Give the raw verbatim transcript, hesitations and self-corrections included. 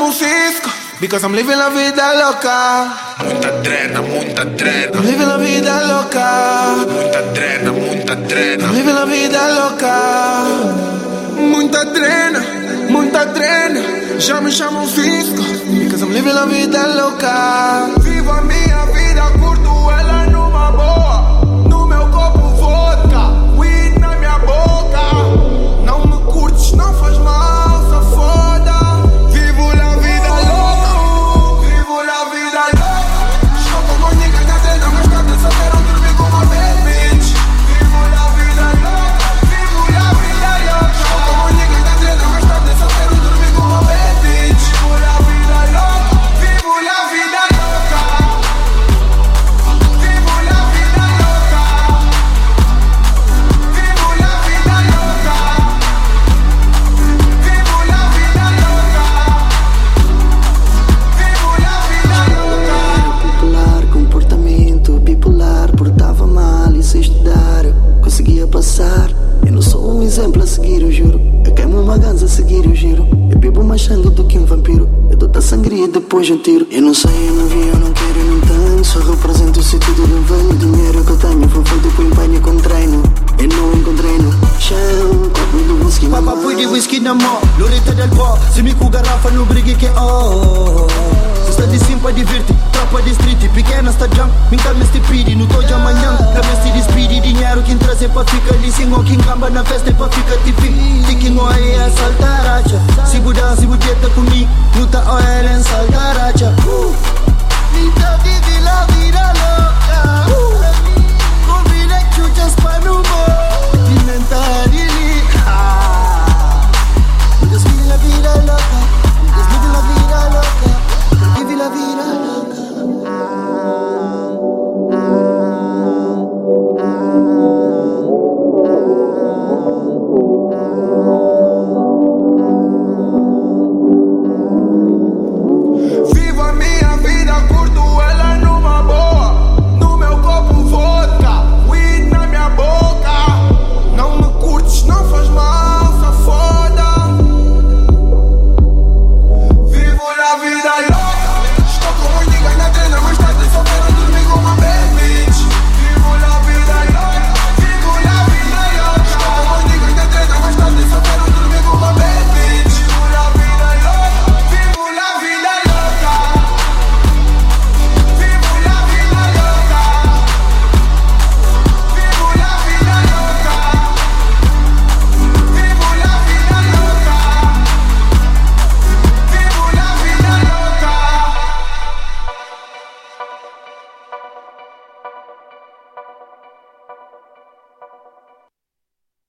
chamam Cisco, because I'm living la vida loca. Muita drena, muita drena. I'm living la vida loca. Muita drena, muita drena. I'm living la vida loca. Muita drena, muita drena. Já me chamam Cisco, because I'm living la vida loca. Vivo a minha vida, curto ela numa boa. No meu copo vodka, weed na minha boca. Não me curtes, não faz mal, se foda. Vivo la vida louca, vivo la vida louca. Estou com uma nigga da drena, mas tarde só quero dormir com uma bad bitch. Vivo la vida louca, vivo la vida louca. Estou com uma nigga da drena, mas tarde só quero dormir com uma bad bitch. Vivo la vida louca, vivo la vida louca. Vivo la vida louca. Vivo la vida louca. Vivo la vida louca. Vivo la vida louca. Popular, comportamento bipolar. Portava mal e sem estudar conseguia passar. Eu não sou um exemplo a seguir, eu juro. Eu queimo uma ganza a seguir, eu giro. Eu bebo mais sangue do que um vampiro. Eu dou-te a sangria depois um tiro. Eu não sei, eu não vi, eu não quero, eu não tenho. Só represento o sentido do velho. O dinheiro que eu tenho foi feito com empenho e com treino. Eu não encontrei no chão. Copo do whisky na Papa mão. pui de whisky na mão, Loreta del pó. Se me com garrafa no brigue que oh. Se está de sim pra divertir, tropa de street. Pequena está jump, me calma este pidi. No tô de amanhã, calma este despidi. Dinheiro que traz é pra ficar ali. Singo que gamba na festa é pra ficar tipi. Tiquinho aí é saltaracha. Se mudar, se mudar comigo. Luta ou ela em saltaracha. Então vive la vida louca.